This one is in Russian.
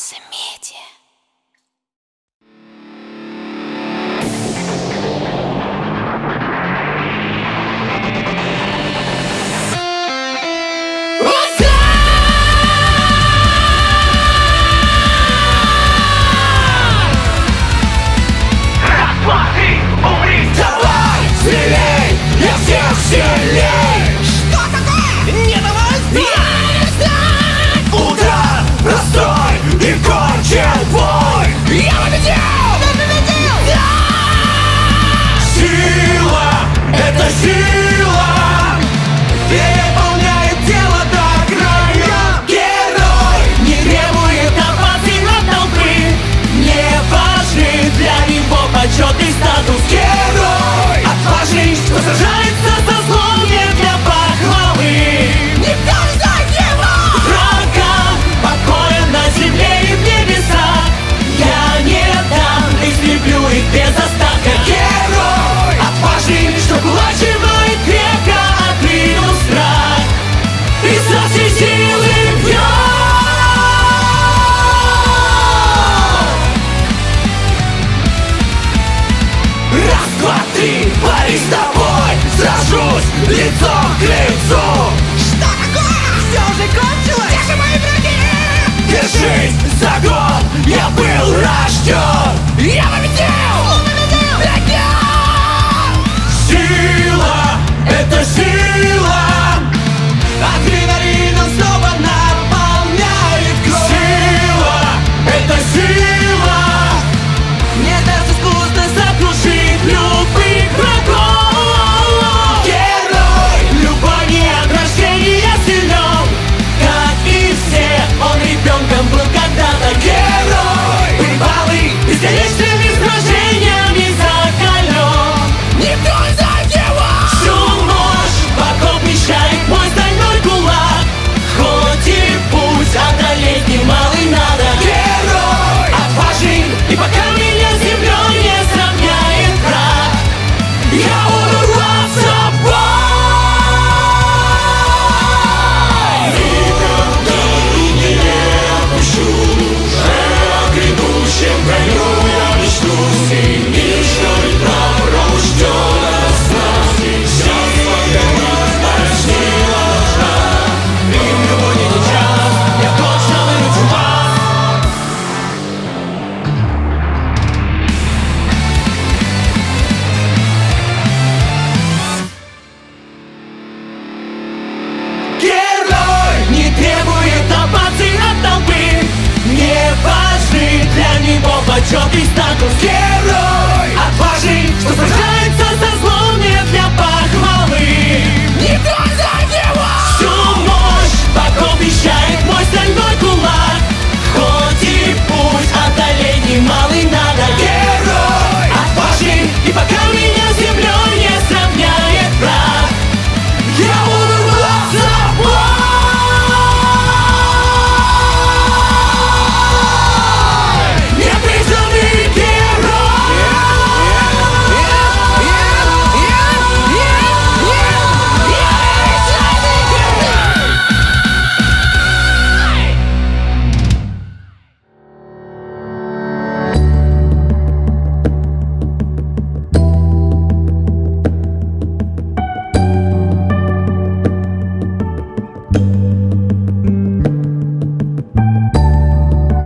Максимедиа. Сильней! Что такое? Не давай! Утро простой и кончен бой! Я победил! Ты победил! Да! Сила! Это сила! Переполняет тело до края! Герой не требует апатии от толпы! Не важны для него почет и статус! Герой! Отважный, что сражается за зло не для похвалы! Никто не знает его! Врагам покоя на земле и в небесах! Я не дам, истреблю их без остатка! Герой! Отважный, что плачивает крепко, отринул страх! И со всей силы бьет! Раз, два, три, пари с тобой, сражусь лицом к лицу. Что такое? Все уже кончилось? Где же мои враги? Держись, загон, я был рожден.